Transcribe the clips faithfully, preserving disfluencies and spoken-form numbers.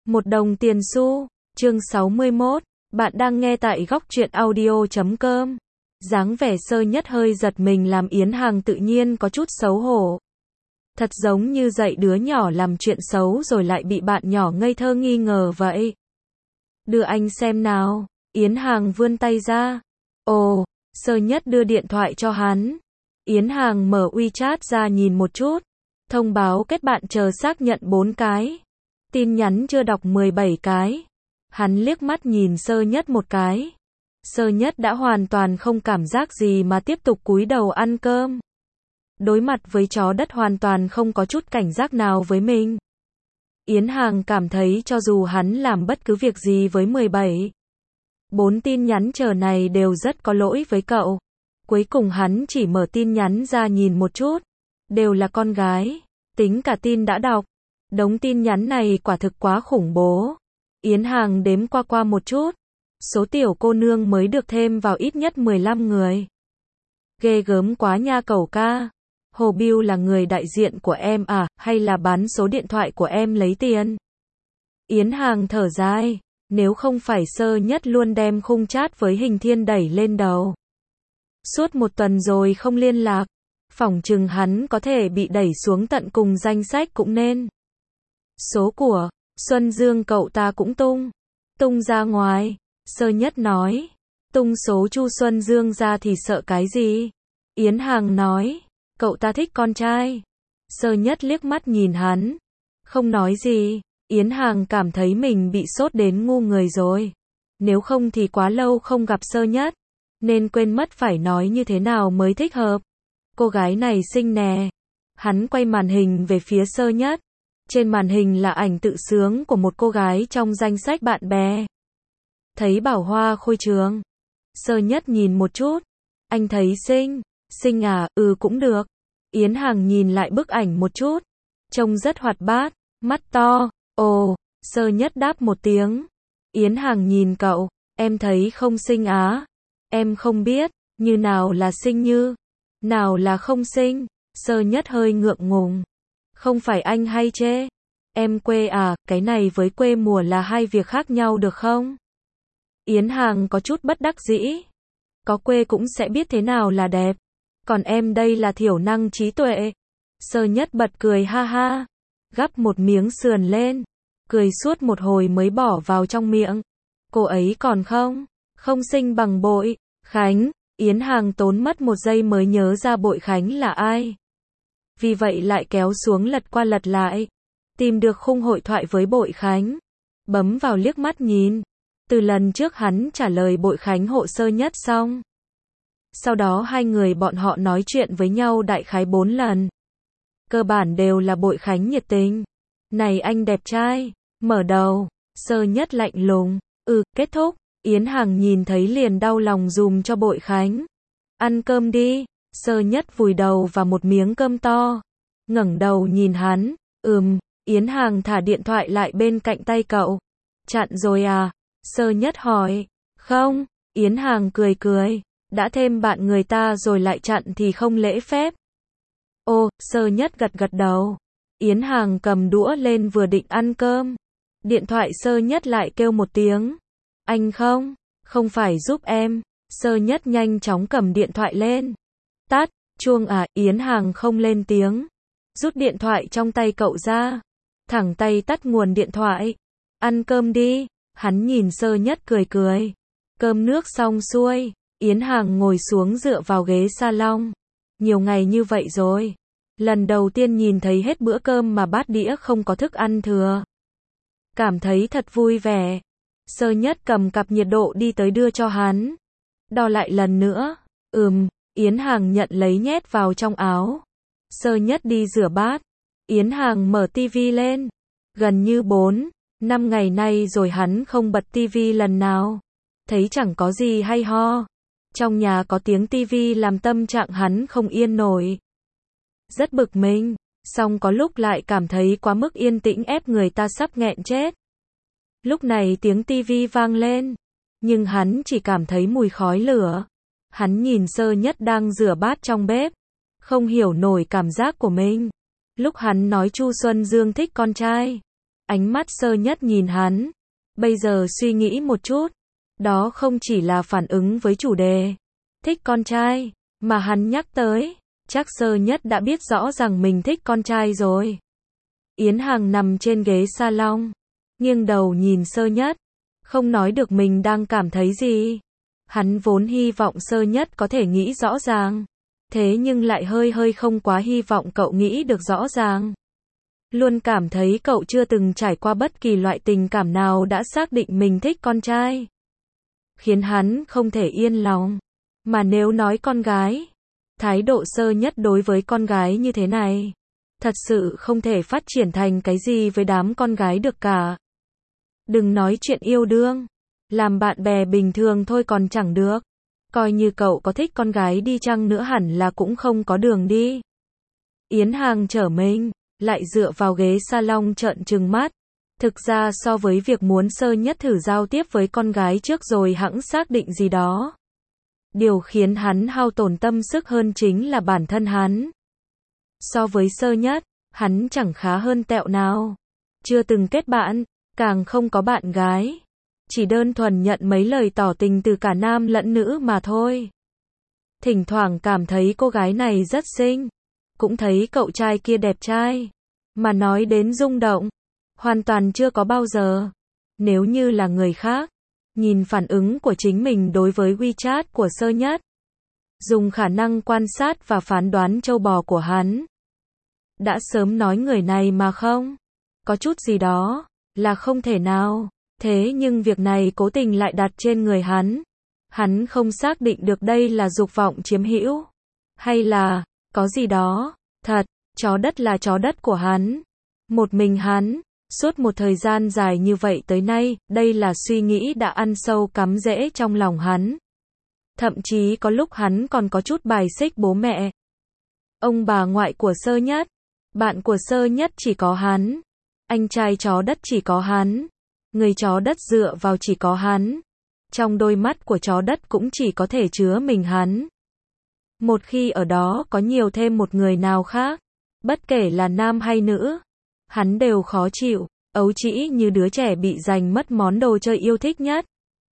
Một đồng tiền xu. Chương sáu mươi mốt. Bạn đang nghe tại góc truyện audio chấm com. Dáng vẻ Sơ Nhất hơi giật mình làm Yến Hàng tự nhiên có chút xấu hổ. Thật giống như dạy đứa nhỏ làm chuyện xấu rồi lại bị bạn nhỏ ngây thơ nghi ngờ vậy. Đưa anh xem nào. Yến Hàng vươn tay ra. Ồ, Sơ Nhất đưa điện thoại cho hắn. Yến Hàng mở WeChat ra nhìn một chút. Thông báo kết bạn chờ xác nhận bốn cái. Tin nhắn chưa đọc mười bảy cái. Hắn liếc mắt nhìn Sơ Nhất một cái. Sơ Nhất đã hoàn toàn không cảm giác gì mà tiếp tục cúi đầu ăn cơm. Đối mặt với chó đất hoàn toàn không có chút cảnh giác nào với mình. Yến Hàng cảm thấy cho dù hắn làm bất cứ việc gì với mười bảy, bốn tin nhắn chờ này đều rất có lỗi với cậu. Cuối cùng hắn chỉ mở tin nhắn ra nhìn một chút. Đều là con gái. Tính cả tin đã đọc. Đống tin nhắn này quả thực quá khủng bố. Yến Hàng đếm qua qua một chút. Số tiểu cô nương mới được thêm vào ít nhất mười lăm người. Ghê gớm quá nha cậu ca. Hồ Bill là người đại diện của em à, hay là bán số điện thoại của em lấy tiền? Yến Hàng thở dài. Nếu không phải Sơ Nhất luôn đem khung chat với Hình Thiên đẩy lên đầu. Suốt một tuần rồi không liên lạc. Phỏng chừng hắn có thể bị đẩy xuống tận cùng danh sách cũng nên. Số của Xuân Dương cậu ta cũng tung. Tung ra ngoài. Sơ Nhất nói. Tung số Chu Xuân Dương ra thì sợ cái gì? Yến Hàng nói. Cậu ta thích con trai. Sơ Nhất liếc mắt nhìn hắn. Không nói gì. Yến Hàng cảm thấy mình bị sốt đến ngu người rồi. Nếu không thì quá lâu không gặp Sơ Nhất. Nên quên mất phải nói như thế nào mới thích hợp. Cô gái này xinh nè. Hắn quay màn hình về phía Sơ Nhất. Trên màn hình là ảnh tự sướng của một cô gái trong danh sách bạn bè. Thấy Bảo Hoa Khôi Trường. Sơ Nhất nhìn một chút. Anh thấy xinh. Xinh à, ừ cũng được. Yến Hàng nhìn lại bức ảnh một chút. Trông rất hoạt bát. Mắt to. Ồ, Sơ Nhất đáp một tiếng. Yến Hàng nhìn cậu. Em thấy không xinh á. Em không biết. Như nào là xinh như. Nào là không xinh. Sơ Nhất hơi ngượng ngùng. Không phải anh hay chê. Em quê à, cái này với quê mùa là hai việc khác nhau được không? Yến Hàng có chút bất đắc dĩ. Có quê cũng sẽ biết thế nào là đẹp. Còn em đây là thiểu năng trí tuệ. Sơ Nhất bật cười ha ha. Gắp một miếng sườn lên. Cười suốt một hồi mới bỏ vào trong miệng. Cô ấy còn không? Không xinh bằng Bội Khánh. Yến Hàng tốn mất một giây mới nhớ ra Bội Khánh là ai. Vì vậy lại kéo xuống lật qua lật lại. Tìm được khung hội thoại với Bội Khánh. Bấm vào liếc mắt nhìn. Từ lần trước hắn trả lời Bội Khánh hộ Sơ Nhất xong. Sau đó hai người bọn họ nói chuyện với nhau đại khái bốn lần. Cơ bản đều là Bội Khánh nhiệt tình. Này anh đẹp trai. Mở đầu. Sơ Nhất lạnh lùng. Ừ, kết thúc. Yến Hàng nhìn thấy liền đau lòng dùm cho Bội Khánh. Ăn cơm đi. Sơ Nhất vùi đầu vào một miếng cơm to. Ngẩng đầu nhìn hắn. Ừm. Yến Hàng thả điện thoại lại bên cạnh tay cậu. Chặn rồi à? Sơ Nhất hỏi. Không. Yến Hàng cười cười. Đã thêm bạn người ta rồi lại chặn thì không lễ phép. Ô, Sơ Nhất gật gật đầu. Yến Hàng cầm đũa lên vừa định ăn cơm. Điện thoại Sơ Nhất lại kêu một tiếng. Anh không? Không phải giúp em. Sơ Nhất nhanh chóng cầm điện thoại lên. Tắt, chuông à, Yến Hàng không lên tiếng. Rút điện thoại trong tay cậu ra. Thẳng tay tắt nguồn điện thoại. Ăn cơm đi. Hắn nhìn Sơ Nhất cười cười. Cơm nước xong xuôi. Yến Hàng ngồi xuống dựa vào ghế salon. Nhiều ngày như vậy rồi. Lần đầu tiên nhìn thấy hết bữa cơm mà bát đĩa không có thức ăn thừa. Cảm thấy thật vui vẻ. Sơ Nhất cầm cặp nhiệt độ đi tới đưa cho hắn. Đo lại lần nữa. Ừm, Yến Hàng nhận lấy nhét vào trong áo. Sơ Nhất đi rửa bát. Yến Hàng mở tivi lên. Gần như bốn, năm ngày nay rồi hắn không bật tivi lần nào. Thấy chẳng có gì hay ho. Trong nhà có tiếng tivi làm tâm trạng hắn không yên nổi. Rất bực mình. Xong có lúc lại cảm thấy quá mức yên tĩnh ép người ta sắp nghẹn chết. Lúc này tiếng tivi vang lên. Nhưng hắn chỉ cảm thấy mùi khói lửa. Hắn nhìn Sơ Nhất đang rửa bát trong bếp. Không hiểu nổi cảm giác của mình. Lúc hắn nói Chu Xuân Dương thích con trai. Ánh mắt Sơ Nhất nhìn hắn. Bây giờ suy nghĩ một chút. Đó không chỉ là phản ứng với chủ đề thích con trai, mà hắn nhắc tới. Chắc Sơ Nhất đã biết rõ rằng mình thích con trai rồi. Yến Hàng nằm trên ghế salon, nghiêng đầu nhìn Sơ Nhất. Không nói được mình đang cảm thấy gì. Hắn vốn hy vọng Sơ Nhất có thể nghĩ rõ ràng. Thế nhưng lại hơi hơi không quá hy vọng cậu nghĩ được rõ ràng. Luôn cảm thấy cậu chưa từng trải qua bất kỳ loại tình cảm nào đã xác định mình thích con trai. Khiến hắn không thể yên lòng. Mà nếu nói con gái, thái độ Sơ Nhất đối với con gái như thế này, thật sự không thể phát triển thành cái gì với đám con gái được cả. Đừng nói chuyện yêu đương, làm bạn bè bình thường thôi còn chẳng được. Coi như cậu có thích con gái đi chăng nữa hẳn là cũng không có đường đi. Yến Hàng trở mình, lại dựa vào ghế salon trợn trừng mắt. Thực ra so với việc muốn Sơ Nhất thử giao tiếp với con gái trước rồi hẵng xác định gì đó, điều khiến hắn hao tổn tâm sức hơn chính là bản thân hắn. So với Sơ Nhất, hắn chẳng khá hơn tẹo nào. Chưa từng kết bạn, càng không có bạn gái. Chỉ đơn thuần nhận mấy lời tỏ tình từ cả nam lẫn nữ mà thôi. Thỉnh thoảng cảm thấy cô gái này rất xinh. Cũng thấy cậu trai kia đẹp trai. Mà nói đến rung động, hoàn toàn chưa có bao giờ. Nếu như là người khác, nhìn phản ứng của chính mình đối với WeChat của Sơ Nhất, dùng khả năng quan sát và phán đoán trâu bò của hắn, đã sớm nói người này mà không có chút gì đó là không thể nào. Thế nhưng việc này cố tình lại đặt trên người hắn. Hắn không xác định được đây là dục vọng chiếm hữu, hay là có gì đó thật. Chó đất là chó đất của hắn. Một mình hắn, suốt một thời gian dài như vậy tới nay, đây là suy nghĩ đã ăn sâu cắm rễ trong lòng hắn. Thậm chí có lúc hắn còn có chút bài xích bố mẹ, ông bà ngoại của Sơ Nhất. Bạn của Sơ Nhất chỉ có hắn. Anh trai chó đất chỉ có hắn. Người chó đất dựa vào chỉ có hắn. Trong đôi mắt của chó đất cũng chỉ có thể chứa mình hắn. Một khi ở đó có nhiều thêm một người nào khác, bất kể là nam hay nữ, hắn đều khó chịu, ấu trĩ như đứa trẻ bị giành mất món đồ chơi yêu thích nhất.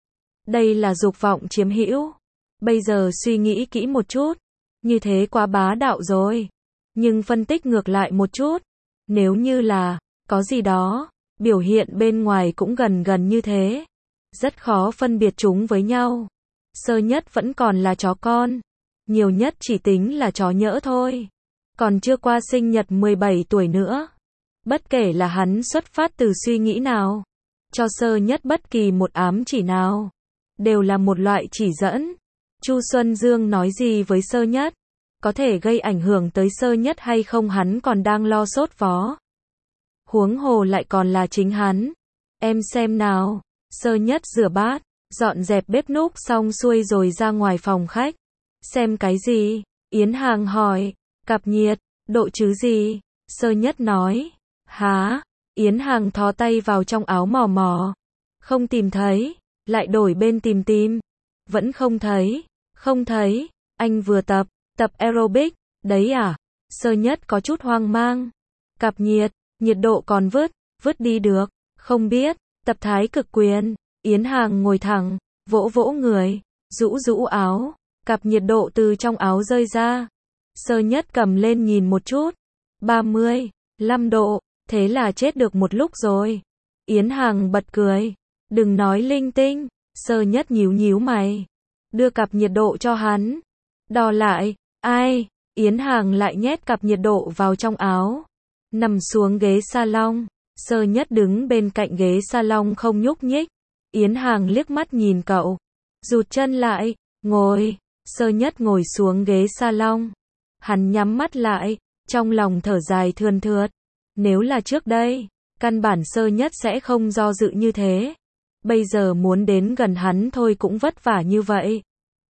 Đây là dục vọng chiếm hữu. Bây giờ suy nghĩ kỹ một chút, như thế quá bá đạo rồi. Nhưng phân tích ngược lại một chút, nếu như là có gì đó, biểu hiện bên ngoài cũng gần gần như thế, rất khó phân biệt chúng với nhau. Sơ Nhất vẫn còn là chó con, nhiều nhất chỉ tính là chó nhỡ thôi, còn chưa qua sinh nhật mười bảy tuổi nữa. Bất kể là hắn xuất phát từ suy nghĩ nào, cho Sơ Nhất bất kỳ một ám chỉ nào, đều là một loại chỉ dẫn. Chu Xuân Dương nói gì với Sơ Nhất, có thể gây ảnh hưởng tới Sơ Nhất hay không hắn còn đang lo sốt vó. Huống hồ lại còn là chính hắn. Em xem nào. Sơ Nhất rửa bát, dọn dẹp bếp núc xong xuôi rồi ra ngoài phòng khách. Xem cái gì? Yến Hàng hỏi. Cặp nhiệt, độ chứ gì? Sơ Nhất nói. Hả? Yến Hàng thò tay vào trong áo mò mò. Không tìm thấy. Lại đổi bên tìm tìm. Vẫn không thấy. Không thấy. Anh vừa tập, tập aerobic. Đấy à? Sơ Nhất có chút hoang mang. Cặp nhiệt, nhiệt độ còn vứt, vứt đi được. Không biết. Tập thái cực quyền. Yến Hàng ngồi thẳng, vỗ vỗ người, rũ rũ áo. Cặp nhiệt độ từ trong áo rơi ra. Sơ Nhất cầm lên nhìn một chút. ba mươi lăm độ. Thế là chết được một lúc rồi. Yến Hàng bật cười. Đừng nói linh tinh. Sơ Nhất nhíu nhíu mày. Đưa cặp nhiệt độ cho hắn. Đo lại. Ai? Yến Hàng lại nhét cặp nhiệt độ vào trong áo. Nằm xuống ghế salon. Sơ Nhất đứng bên cạnh ghế salon không nhúc nhích. Yến Hàng liếc mắt nhìn cậu. Rụt chân lại. Ngồi. Sơ Nhất ngồi xuống ghế salon. Hắn nhắm mắt lại. Trong lòng thở dài thườn thượt. Nếu là trước đây, căn bản Sơ Nhất sẽ không do dự như thế. Bây giờ muốn đến gần hắn thôi cũng vất vả như vậy.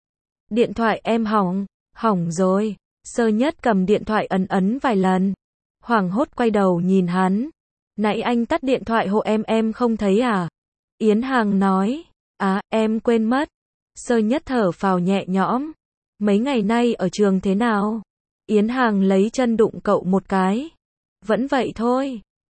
Điện thoại em hỏng. Hỏng rồi. Sơ Nhất cầm điện thoại ấn ấn vài lần. Hoảng hốt quay đầu nhìn hắn. Nãy anh tắt điện thoại hộ em em không thấy à? Yến Hàng nói. À, em quên mất. Sơ Nhất thở phào nhẹ nhõm. Mấy ngày nay ở trường thế nào? Yến Hàng lấy chân đụng cậu một cái. Vẫn vậy thôi.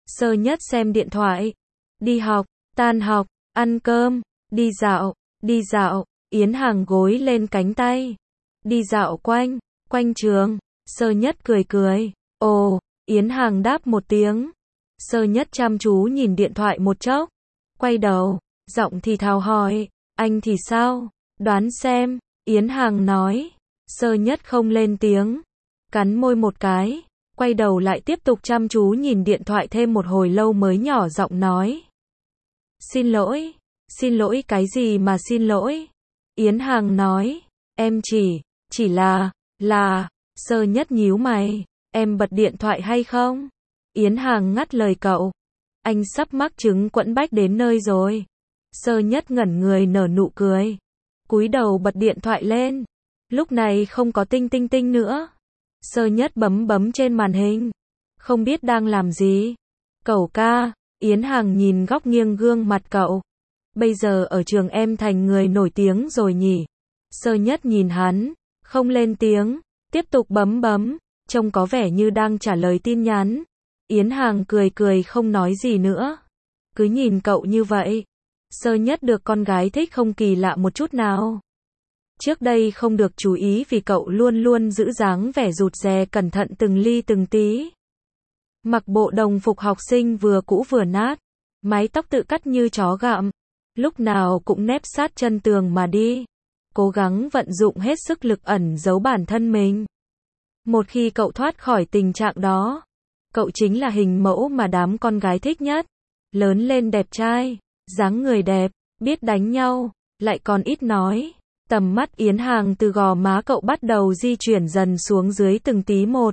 Sơ nhất xem điện thoại. Đi học, tan học, ăn cơm, đi dạo, đi dạo, Yến Hàng gối lên cánh tay. Đi dạo quanh, quanh trường, Sơ nhất cười cười. Ồ, Yến Hàng đáp một tiếng. Sơ nhất chăm chú nhìn điện thoại một chốc. Quay đầu, giọng thì thào hỏi, anh thì sao? Đoán xem, Yến Hàng nói. Sơ nhất không lên tiếng. Cắn môi một cái. Quay đầu lại tiếp tục chăm chú nhìn điện thoại thêm một hồi lâu mới nhỏ giọng nói. Xin lỗi. Xin lỗi cái gì mà xin lỗi? Yến Hàng nói. Em chỉ, chỉ là, là, Sơ nhất nhíu mày. Em bật điện thoại hay không? Yến Hàng ngắt lời cậu. Anh sắp mắc chứng quẫn bách đến nơi rồi. Sơ nhất ngẩn người nở nụ cười. Cúi đầu bật điện thoại lên. Lúc này không có tinh tinh tinh nữa. Sơ nhất bấm bấm trên màn hình. Không biết đang làm gì. Cậu ca, Yến Hàng nhìn góc nghiêng gương mặt cậu. Bây giờ ở trường em thành người nổi tiếng rồi nhỉ? Sơ nhất nhìn hắn, không lên tiếng, tiếp tục bấm bấm, trông có vẻ như đang trả lời tin nhắn. Yến Hàng cười cười không nói gì nữa. Cứ nhìn cậu như vậy. Sơ nhất được con gái thích không kỳ lạ một chút nào. Trước đây không được chú ý vì cậu luôn luôn giữ dáng vẻ rụt rè cẩn thận từng ly từng tí. Mặc bộ đồng phục học sinh vừa cũ vừa nát, mái tóc tự cắt như chó gặm, lúc nào cũng nép sát chân tường mà đi, cố gắng vận dụng hết sức lực ẩn giấu bản thân mình. Một khi cậu thoát khỏi tình trạng đó, cậu chính là hình mẫu mà đám con gái thích nhất. Lớn lên đẹp trai, dáng người đẹp, biết đánh nhau, lại còn ít nói. Tầm mắt Yến Hàng từ gò má cậu bắt đầu di chuyển dần xuống dưới từng tí một.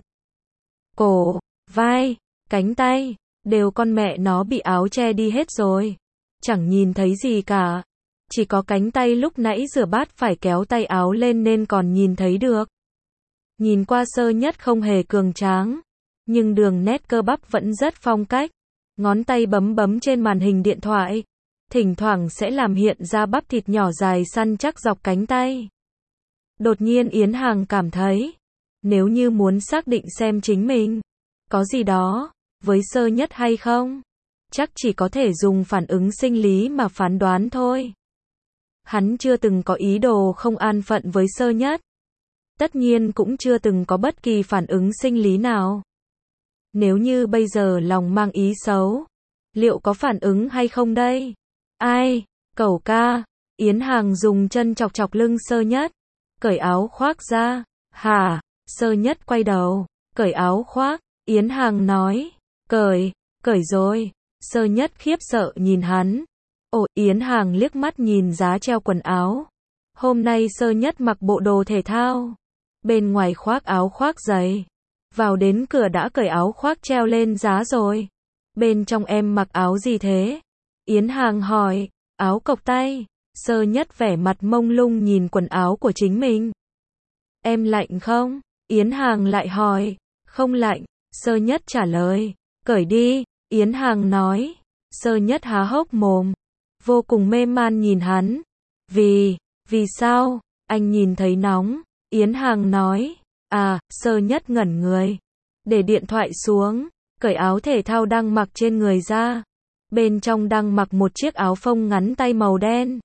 Cổ, vai, cánh tay, đều con mẹ nó bị áo che đi hết rồi. Chẳng nhìn thấy gì cả. Chỉ có cánh tay lúc nãy rửa bát phải kéo tay áo lên nên còn nhìn thấy được. Nhìn qua Sơ nhất không hề cường tráng, nhưng đường nét cơ bắp vẫn rất phong cách. Ngón tay bấm bấm trên màn hình điện thoại. Thỉnh thoảng sẽ làm hiện ra bắp thịt nhỏ dài săn chắc dọc cánh tay. Đột nhiên Yến Hàng cảm thấy, nếu như muốn xác định xem chính mình có gì đó với Sơ nhất hay không, chắc chỉ có thể dùng phản ứng sinh lý mà phán đoán thôi. Hắn chưa từng có ý đồ không an phận với Sơ nhất. Tất nhiên cũng chưa từng có bất kỳ phản ứng sinh lý nào. Nếu như bây giờ lòng mang ý xấu, liệu có phản ứng hay không đây? Ai? Cẩu ca. Yến Hàng dùng chân chọc chọc lưng Sơ nhất. Cởi áo khoác ra. Hả? Sơ nhất quay đầu. Cởi áo khoác. Yến Hàng nói. Cởi. Cởi rồi. Sơ nhất khiếp sợ nhìn hắn. Ồ, Yến Hàng liếc mắt nhìn giá treo quần áo. Hôm nay Sơ nhất mặc bộ đồ thể thao. Bên ngoài khoác áo khoác giày. Vào đến cửa đã cởi áo khoác treo lên giá rồi. Bên trong em mặc áo gì thế? Yến Hàng hỏi. Áo cộc tay. Sơ nhất vẻ mặt mông lung nhìn quần áo của chính mình. Em lạnh không? Yến Hàng lại hỏi. Không lạnh. Sơ nhất trả lời. Cởi đi. Yến Hàng nói. Sơ nhất há hốc mồm. Vô cùng mê man nhìn hắn. Vì, vì sao? Anh nhìn thấy nóng. Yến Hàng nói. À, Sơ nhất ngẩn người. Để điện thoại xuống. Cởi áo thể thao đang mặc trên người ra. Bên trong đang mặc một chiếc áo phông ngắn tay màu đen.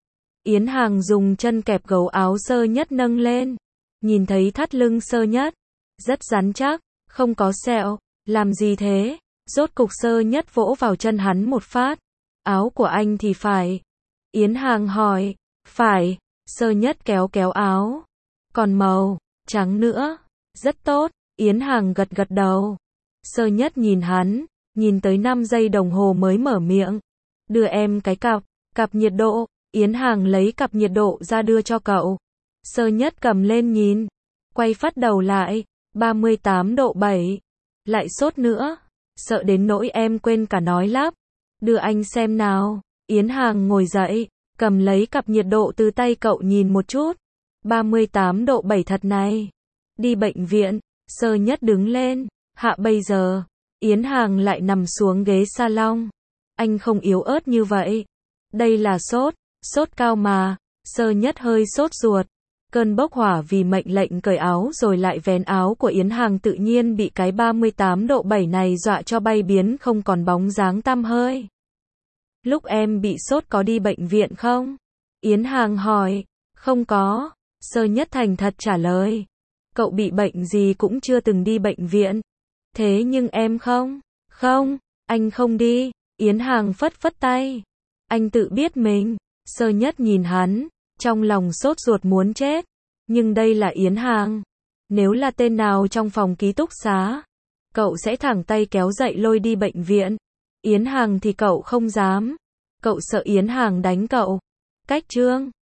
Yến Hàng dùng chân kẹp gấu áo Sơ nhất nâng lên. Nhìn thấy thắt lưng Sơ nhất. Rất rắn chắc, không có sẹo. Làm gì thế? Rốt cục Sơ nhất vỗ vào chân hắn một phát. Áo của anh thì phải. Yến Hàng hỏi. Phải. Sơ nhất kéo kéo áo. Còn màu trắng nữa. Rất tốt. Yến Hàng gật gật đầu. Sơ nhất nhìn hắn. Nhìn tới năm giây đồng hồ mới mở miệng. Đưa em cái cặp. Cặp nhiệt độ. Yến Hàng lấy cặp nhiệt độ ra đưa cho cậu. Sơ nhất cầm lên nhìn. Quay phát đầu lại. ba mươi tám độ bảy. Lại sốt nữa. Sợ đến nỗi em quên cả nói lắp. Đưa anh xem nào. Yến Hàng ngồi dậy. Cầm lấy cặp nhiệt độ từ tay cậu nhìn một chút. ba mươi tám độ bảy thật này. Đi bệnh viện. Sơ nhất đứng lên. Hạ bây giờ. Yến Hàng lại nằm xuống ghế salon. Anh không yếu ớt như vậy. Đây là sốt. Sốt cao mà. Sơ nhất hơi sốt ruột. Cơn bốc hỏa vì mệnh lệnh cởi áo rồi lại vén áo của Yến Hàng tự nhiên bị cái ba mươi tám độ bảy này dọa cho bay biến không còn bóng dáng tăm hơi. Lúc em bị sốt có đi bệnh viện không? Yến Hàng hỏi. Không có. Sơ Nhất thành thật trả lời. Cậu bị bệnh gì cũng chưa từng đi bệnh viện. Thế nhưng em không? Không, anh không đi. Yến Hàng phất phất tay. Anh tự biết mình. Sơ Nhất nhìn hắn, trong lòng sốt ruột muốn chết. Nhưng đây là Yến Hàng. Nếu là tên nào trong phòng ký túc xá, cậu sẽ thẳng tay kéo dậy lôi đi bệnh viện. Yến Hàng thì cậu không dám. Cậu sợ Yến Hàng đánh cậu. Cách Trương